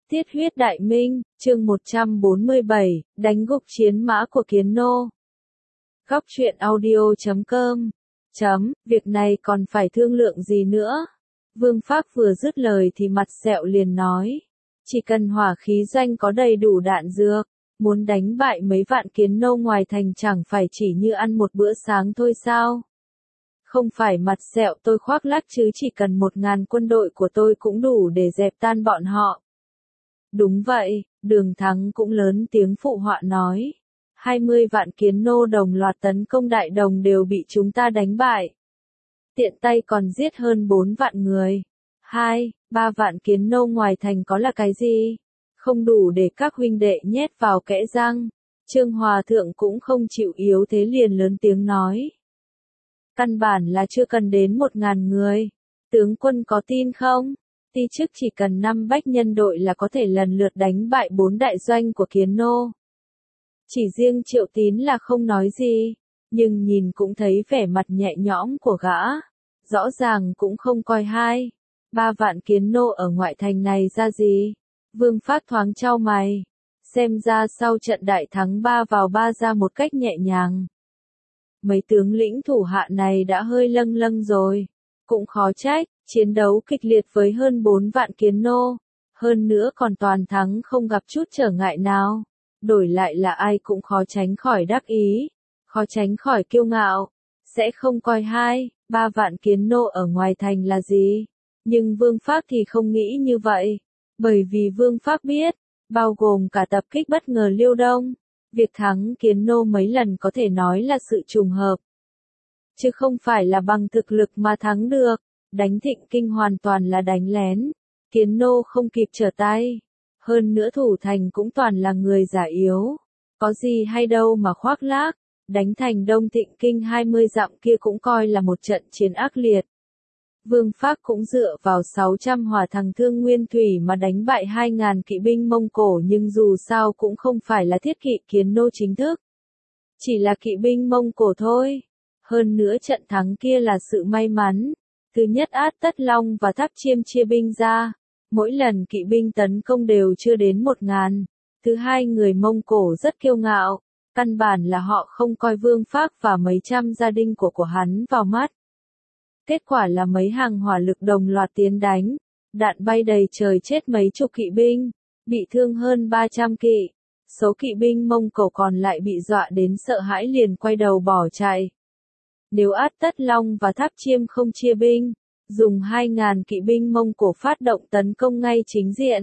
Tiết huyết đại minh, chương 147, đánh gục chiến mã của Kiến Nô. Góc truyện audio.com. Việc này còn phải thương lượng gì nữa? Vương Phác vừa dứt lời thì mặt sẹo liền nói. Chỉ cần hỏa khí doanh có đầy đủ đạn dược, muốn đánh bại mấy vạn Kiến Nô ngoài thành chẳng phải chỉ như ăn một bữa sáng thôi sao? Không phải mặt sẹo tôi khoác lác chứ, chỉ cần 1000 quân đội của tôi cũng đủ để dẹp tan bọn họ. Đúng vậy, Đường Thắng cũng lớn tiếng phụ họa nói. 20 vạn Kiến Nô đồng loạt tấn công Đại Đồng đều bị chúng ta đánh bại. Tiện tay còn giết hơn 4 vạn người. 2-3 vạn Kiến Nô ngoài thành có là cái gì? Không đủ để các huynh đệ nhét vào kẽ răng. Trương Hòa Thượng cũng không chịu yếu thế liền lớn tiếng nói. Căn bản là chưa cần đến 1000 người. Tướng quân có tin không? Ti chức chỉ cần 5 bách nhân đội là có thể lần lượt đánh bại 4 đại doanh của Kiến Nô. Chỉ riêng Triệu Tín là không nói gì, nhưng nhìn cũng thấy vẻ mặt nhẹ nhõm của gã. Rõ ràng cũng không coi 2-3 vạn Kiến Nô ở ngoại thành này ra gì. Vương Phác thoáng chau mày. Xem ra sau trận đại thắng 3 vào 3 ra một cách nhẹ nhàng. Mấy tướng lĩnh thủ hạ này đã hơi lâng lâng rồi. Cũng khó trách, chiến đấu kịch liệt với hơn 4 vạn Kiến Nô. Hơn nữa còn toàn thắng không gặp chút trở ngại nào. Đổi lại là ai cũng khó tránh khỏi đắc ý. Khó tránh khỏi kiêu ngạo. Sẽ không coi 2-3 vạn Kiến Nô ở ngoài thành là gì. Nhưng Vương Phác thì không nghĩ như vậy. Bởi vì Vương Phác biết, bao gồm cả tập kích bất ngờ Liêu Đông. Việc thắng Kiến Nô mấy lần có thể nói là sự trùng hợp. Chứ không phải là bằng thực lực mà thắng được. Đánh Thịnh Kinh hoàn toàn là đánh lén. Kiến Nô không kịp trở tay. Hơn nữa thủ thành cũng toàn là người già yếu. Có gì hay đâu mà khoác lác. Đánh thành Đông Thịnh Kinh 20 dặm kia cũng coi là một trận chiến ác liệt. Vương Phác cũng dựa vào 600 hỏa thằng Thương Nguyên Thủy mà đánh bại 2000 kỵ binh Mông Cổ, nhưng dù sao cũng không phải là thiết kỵ Kiến Nô chính thức. Chỉ là kỵ binh Mông Cổ thôi. Hơn nữa trận thắng kia là sự may mắn. Thứ nhất Át Tất Long và Tháp Chiêm chia binh ra. Mỗi lần kỵ binh tấn công đều chưa đến 1000. Thứ hai người Mông Cổ rất kiêu ngạo. Căn bản là họ không coi Vương Phác và mấy trăm gia đình của hắn vào mắt. Kết quả là mấy hàng hỏa lực đồng loạt tiến đánh. Đạn bay đầy trời, chết mấy chục kỵ binh. Bị thương hơn 300 kỵ. Số kỵ binh Mông Cổ còn lại bị dọa đến sợ hãi liền quay đầu bỏ chạy. Nếu Át Tất Long và Tháp Chiêm không chia binh, dùng 2000 kỵ binh Mông Cổ phát động tấn công ngay chính diện.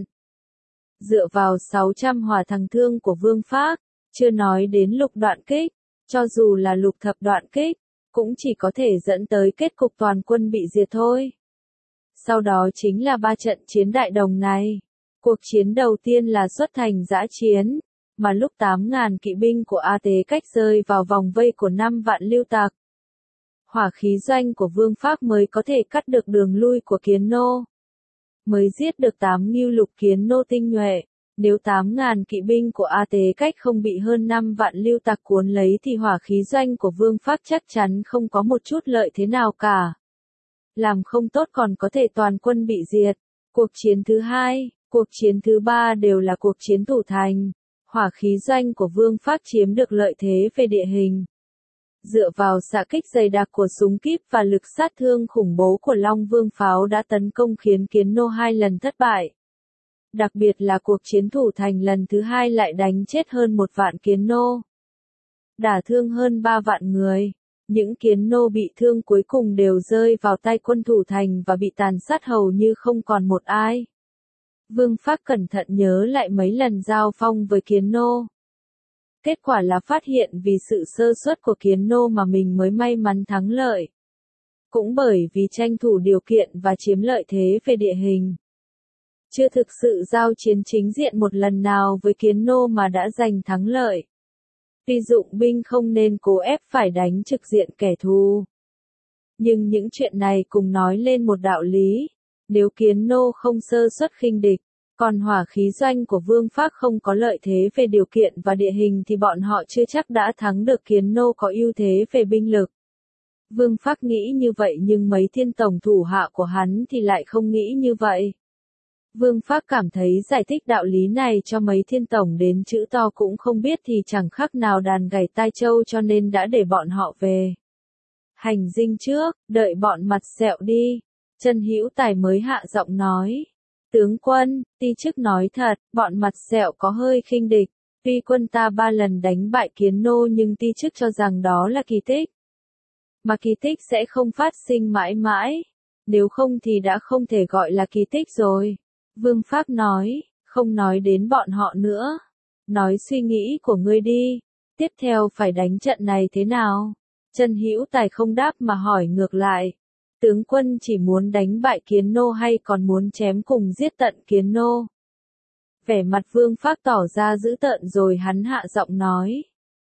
Dựa vào 600 hỏa thằng Thương của Vương Phác, chưa nói đến lục đoạn kích, cho dù là lục thập đoạn kích, cũng chỉ có thể dẫn tới kết cục toàn quân bị diệt thôi. Sau đó chính là 3 trận chiến Đại Đồng này. Cuộc chiến đầu tiên là xuất thành dã chiến, mà lúc 8000 kỵ binh của A Tế Cách rơi vào vòng vây của 5 vạn Lưu Tặc. Hỏa khí doanh của Vương Phác mới có thể cắt được đường lui của Kiến Nô. Mới giết được 8 ngưu lục Kiến Nô tinh nhuệ. Nếu 8000 kỵ binh của A Tế Cách không bị hơn 5 vạn Lưu Tặc cuốn lấy thì hỏa khí doanh của Vương Phác chắc chắn không có một chút lợi thế nào cả. Làm không tốt còn có thể toàn quân bị diệt. Cuộc chiến thứ 2, cuộc chiến thứ 3 đều là cuộc chiến thủ thành. Hỏa khí doanh của Vương Phác chiếm được lợi thế về địa hình. Dựa vào xạ kích dày đặc của súng kíp và lực sát thương khủng bố của Long Vương pháo đã tấn công khiến Kiến Nô 2 lần thất bại. Đặc biệt là cuộc chiến thủ thành lần thứ 2 lại đánh chết hơn 1 vạn Kiến Nô. Đả thương hơn 3 vạn người. Những Kiến Nô bị thương cuối cùng đều rơi vào tay quân thủ thành và bị tàn sát hầu như không còn một ai. Vương Phác cẩn thận nhớ lại mấy lần giao phong với Kiến Nô. Kết quả là phát hiện vì sự sơ suất của Kiến Nô mà mình mới may mắn thắng lợi. Cũng bởi vì tranh thủ điều kiện và chiếm lợi thế về địa hình. Chưa thực sự giao chiến chính diện một lần nào với Kiến Nô mà đã giành thắng lợi. Tuy dụng binh không nên cố ép phải đánh trực diện kẻ thù. Nhưng những chuyện này cùng nói lên một đạo lý. Nếu Kiến Nô không sơ suất khinh địch, còn hỏa khí doanh của Vương Phác không có lợi thế về điều kiện và địa hình thì bọn họ chưa chắc đã thắng được Kiến Nô có ưu thế về binh lực. Vương Phác nghĩ như vậy nhưng mấy thiên tổng thủ hạ của hắn thì lại không nghĩ như vậy. Vương Phác cảm thấy giải thích đạo lý này cho mấy thiên tổng đến chữ to cũng không biết thì chẳng khác nào đàn gảy tai trâu, cho nên đã để bọn họ về hành dinh trước, đợi bọn Mặt Sẹo đi. Trần Hữu Tài mới hạ giọng nói. Tướng quân, ti chức nói thật, bọn Mặt Sẹo có hơi khinh địch. Tuy quân ta 3 lần đánh bại Kiến Nô nhưng ti chức cho rằng đó là kỳ tích. Mà kỳ tích sẽ không phát sinh mãi mãi. Nếu không thì đã không thể gọi là kỳ tích rồi. Vương Phác nói, không nói đến bọn họ nữa. Nói suy nghĩ của ngươi đi. Tiếp theo phải đánh trận này thế nào? Trần Hữu Tài không đáp mà hỏi ngược lại. Tướng quân chỉ muốn đánh bại Kiến Nô hay còn muốn chém cùng giết tận Kiến Nô? Vẻ mặt Vương Phác tỏ ra dữ tợn rồi hắn hạ giọng nói.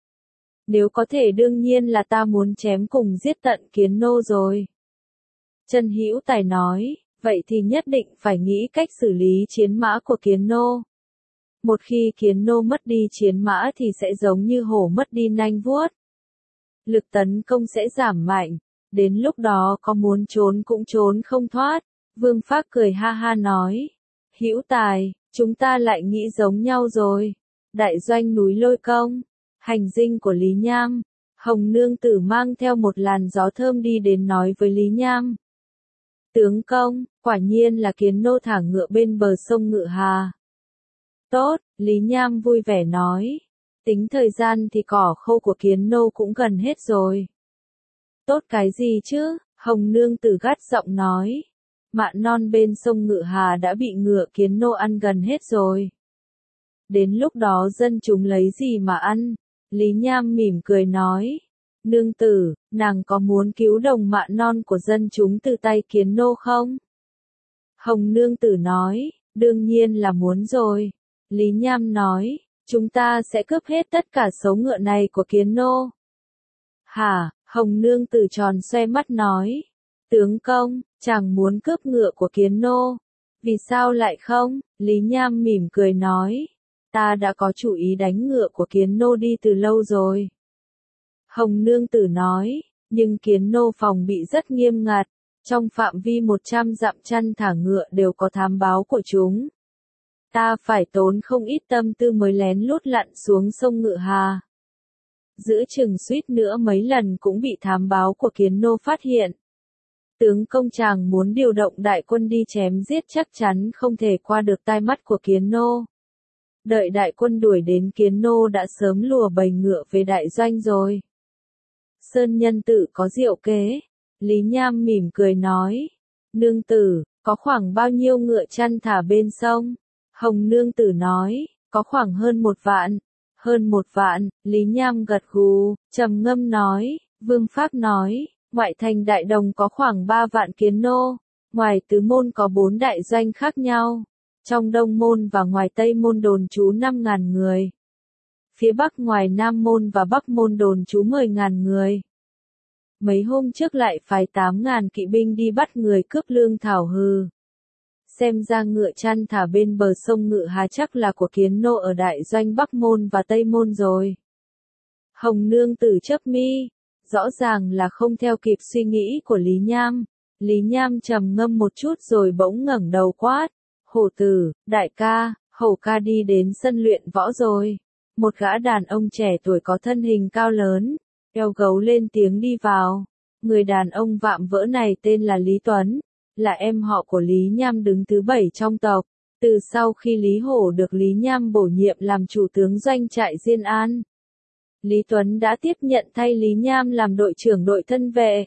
Nếu có thể đương nhiên là ta muốn chém cùng giết tận Kiến Nô rồi. Trần Hữu Tài nói, vậy thì nhất định phải nghĩ cách xử lý chiến mã của Kiến Nô. Một khi Kiến Nô mất đi chiến mã thì sẽ giống như hổ mất đi nanh vuốt. Lực tấn công sẽ giảm mạnh, đến lúc đó có muốn trốn cũng trốn không thoát. Vương Phác cười ha ha nói, Hữu Tài, chúng ta lại nghĩ giống nhau rồi. Đại doanh núi Lôi Công, hành dinh của Lý Nham, Hồng Nương Tử mang theo một làn gió thơm đi đến nói với Lý Nham. Tướng công, quả nhiên là Kiến Nô thả ngựa bên bờ sông Ngự Hà. Tốt, Lý Nham vui vẻ nói. Tính thời gian thì cỏ khô của Kiến Nô cũng gần hết rồi. Tốt cái gì chứ, Hồng Nương Tử gắt giọng nói. Mạ non bên sông Ngự Hà đã bị ngựa Kiến Nô ăn gần hết rồi. Đến lúc đó dân chúng lấy gì mà ăn? Lý Nham mỉm cười nói. Nương tử, nàng có muốn cứu đồng mạ non của dân chúng từ tay Kiến Nô không? Hồng Nương Tử nói, đương nhiên là muốn rồi. Lý Nham nói, chúng ta sẽ cướp hết tất cả số ngựa này của Kiến Nô. Hả? Hồng Nương Tử tròn xoe mắt nói. Tướng công, chàng muốn cướp ngựa của Kiến Nô. Vì sao lại không? Lý Nham mỉm cười nói. Ta đã có chủ ý đánh ngựa của Kiến Nô đi từ lâu rồi. Hồng Nương Tử nói, nhưng Kiến Nô phòng bị rất nghiêm ngặt. Trong phạm vi 100 dặm chăn thả ngựa đều có thám báo của chúng. Ta phải tốn không ít tâm tư mới lén lút lặn xuống sông Ngự Hà. Giữa chừng suýt nữa mấy lần cũng bị thám báo của Kiến Nô phát hiện. Tướng công chàng muốn điều động đại quân đi chém giết chắc chắn không thể qua được tai mắt của Kiến Nô. Đợi đại quân đuổi đến Kiến Nô đã sớm lùa bầy ngựa về đại doanh rồi. Sơn nhân tự có diệu kế. Lý Nham mỉm cười nói. Nương tử, có khoảng bao nhiêu ngựa chăn thả bên sông? Hồng Nương Tử nói, có khoảng hơn 1 vạn. Hơn 1 vạn, Lý Nham gật gù, trầm ngâm nói. Vương Phác nói, ngoại thành Đại Đồng có khoảng 3 vạn Kiến Nô. Ngoài tứ môn có 4 đại doanh khác nhau. Trong Đông môn và ngoài Tây môn đồn trú 5.000 người. Phía Bắc ngoài Nam môn và Bắc môn đồn trú 10.000 người. Mấy hôm trước lại phái 8.000 kỵ binh đi bắt người cướp lương thảo hừ. Xem ra ngựa chăn thả bên bờ sông Ngự Hà chắc là của Kiến Nô ở đại doanh Bắc môn và Tây môn rồi. Hồng Nương Tử chớp mi, rõ ràng là không theo kịp suy nghĩ của Lý Nham. Lý Nham trầm ngâm một chút rồi bỗng ngẩng đầu quát. Hổ tử, đại ca, Hổ ca đi đến sân luyện võ rồi. Một gã đàn ông trẻ tuổi có thân hình cao lớn, eo gấu lên tiếng đi vào. Người đàn ông vạm vỡ này tên là Lý Tuấn, là em họ của Lý Nham đứng thứ 7 trong tộc. Từ sau khi Lý Hổ được Lý Nham bổ nhiệm làm chủ tướng doanh trại Diên An, Lý Tuấn đã tiếp nhận thay Lý Nham làm đội trưởng đội thân vệ.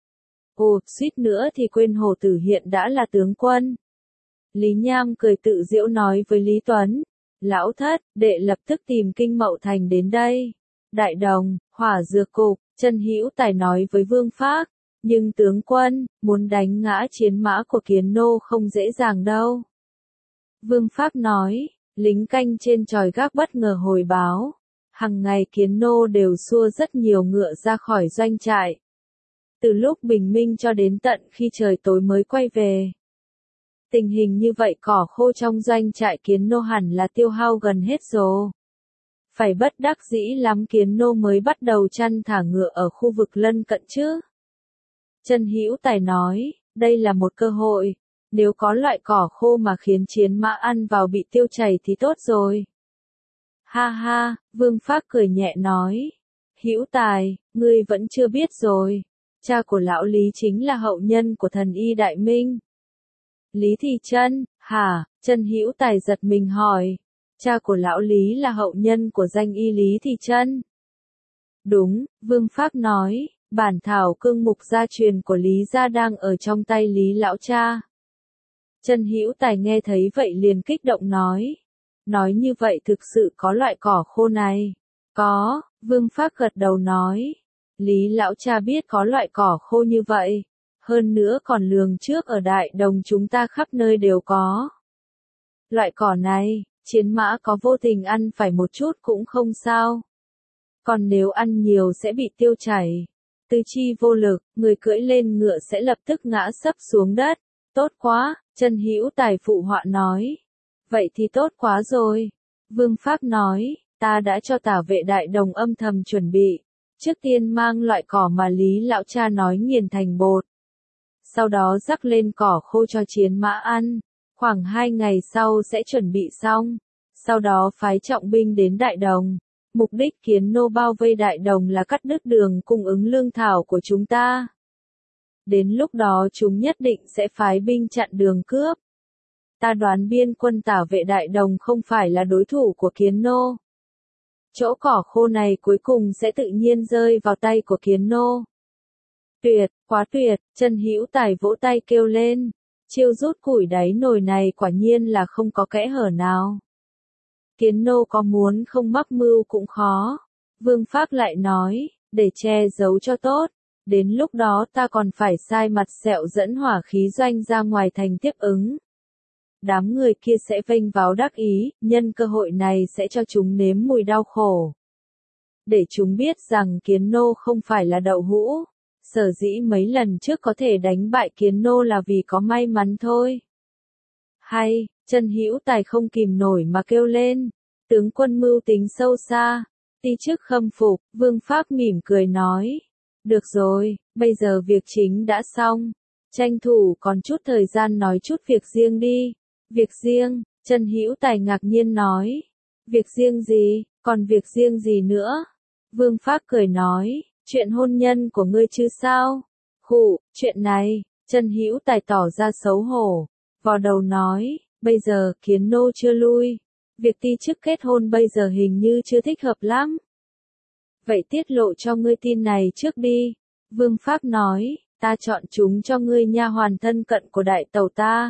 Ồ, suýt nữa thì quên Hổ tử hiện đã là tướng quân. Lý Nham cười tự giễu nói với Lý Tuấn. Lão thất, đệ lập tức tìm Kinh Mậu Thành đến đây. Đại Đồng, Hỏa Dược Cục, Trần Hữu Tài nói với Vương Phác. Nhưng tướng quân, muốn đánh ngã chiến mã của Kiến Nô không dễ dàng đâu. Vương Phác nói, lính canh trên chòi gác bất ngờ hồi báo. Hằng ngày Kiến Nô đều xua rất nhiều ngựa ra khỏi doanh trại. Từ lúc bình minh cho đến tận khi trời tối mới quay về. Tình hình như vậy cỏ khô trong doanh trại Kiến Nô hẳn là tiêu hao gần hết rồi. Phải bất đắc dĩ lắm Kiến Nô mới bắt đầu chăn thả ngựa ở khu vực lân cận chứ. Trần Hữu Tài nói, đây là một cơ hội. Nếu có loại cỏ khô mà khiến chiến mã ăn vào bị tiêu chảy thì tốt rồi. Ha ha, Vương Phác cười nhẹ nói. Hữu Tài, ngươi vẫn chưa biết rồi. Cha của lão Lý chính là hậu nhân của thần y Đại Minh. Lý Thị Trân, hả? Trân Hữu Tài giật mình hỏi. Cha của lão Lý là hậu nhân của danh y Lý Thị Trân. Đúng, Vương Phác nói, bản thảo cương mục gia truyền của Lý gia đang ở trong tay Lý lão cha. Trân Hữu Tài nghe thấy vậy liền kích động nói. Nói như vậy thực sự có loại cỏ khô này. Có, Vương Phác gật đầu nói. Lý lão cha biết có loại cỏ khô như vậy. Hơn nữa còn lường trước ở Đại Đồng chúng ta khắp nơi đều có. Loại cỏ này, chiến mã có vô tình ăn phải một chút cũng không sao. Còn nếu ăn nhiều sẽ bị tiêu chảy. Tứ chi vô lực, người cưỡi lên ngựa sẽ lập tức ngã sấp xuống đất. Tốt quá, Trân Hữu Tài phụ họa nói. Vậy thì tốt quá rồi. Vương Phác nói, ta đã cho Tả Vệ Đại Đồng âm thầm chuẩn bị. Trước tiên mang loại cỏ mà Lý lão cha nói nghiền thành bột. Sau đó rắc lên cỏ khô cho chiến mã ăn. Khoảng 2 ngày sau sẽ chuẩn bị xong. Sau đó phái trọng binh đến Đại Đồng. Mục đích Kiến Nô bao vây Đại Đồng là cắt đứt đường cung ứng lương thảo của chúng ta. Đến lúc đó chúng nhất định sẽ phái binh chặn đường cướp. Ta đoán biên quân Tả Vệ Đại Đồng không phải là đối thủ của Kiến Nô. Chỗ cỏ khô này cuối cùng sẽ tự nhiên rơi vào tay của Kiến Nô. Tuyệt, quá tuyệt, Trân Hữu Tài vỗ tay kêu lên. Chiêu rút củi đáy nồi này quả nhiên là không có kẽ hở nào. Kiến Nô có muốn không mắc mưu cũng khó. Vương Phác lại nói, để che giấu cho tốt. Đến lúc đó ta còn phải sai mặt sẹo dẫn hỏa khí doanh ra ngoài thành tiếp ứng. Đám người kia sẽ vênh váo đắc ý, nhân cơ hội này sẽ cho chúng nếm mùi đau khổ. Để chúng biết rằng Kiến Nô không phải là đậu hũ. Sở dĩ mấy lần trước có thể đánh bại Kiến Nô là vì có may mắn thôi. Hay, Trân Hữu Tài không kìm nổi mà kêu lên. Tướng quân mưu tính sâu xa. Ti chức khâm phục, Vương Phác mỉm cười nói. Được rồi, bây giờ việc chính đã xong. Tranh thủ còn chút thời gian nói chút việc riêng đi. Việc riêng, Trân Hữu Tài ngạc nhiên nói. Việc riêng gì, còn việc riêng gì nữa? Vương Phác cười nói, chuyện hôn nhân của ngươi chứ sao? Khụ, chuyện này, Trân Hữu Tài tỏ ra xấu hổ. Vò đầu nói, bây giờ Kiến Nô chưa lui. Việc ti chức kết hôn bây giờ hình như chưa thích hợp lắm. Vậy tiết lộ cho ngươi tin này trước đi. Vương Phác nói, ta chọn chúng cho ngươi nha hoàn thân cận của đại tẩu ta.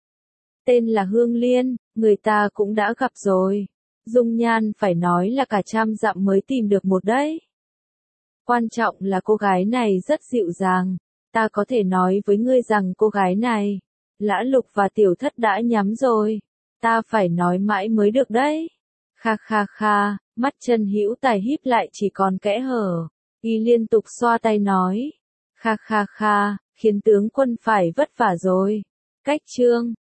Tên là Hương Liên, người ta cũng đã gặp rồi. Dung nhan phải nói là cả 100 dặm mới tìm được một đấy. Quan trọng là cô gái này rất dịu dàng. Ta có thể nói với ngươi rằng cô gái này, Lã Lục và Tiểu Thất đã nhắm rồi. Ta phải nói mãi mới được đấy. Kha kha kha, mắt Trân Hữu Tài híp lại chỉ còn kẽ hở. Y liên tục xoa tay nói. Kha kha kha, khiến tướng quân phải vất vả rồi. Cách chương